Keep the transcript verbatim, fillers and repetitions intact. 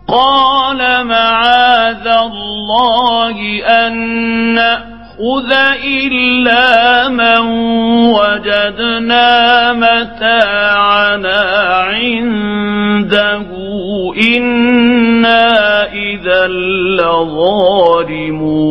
قال معاذ الله أن نأخذ إلا من وجدنا متاعنا عنده إنا إذا لظالمون.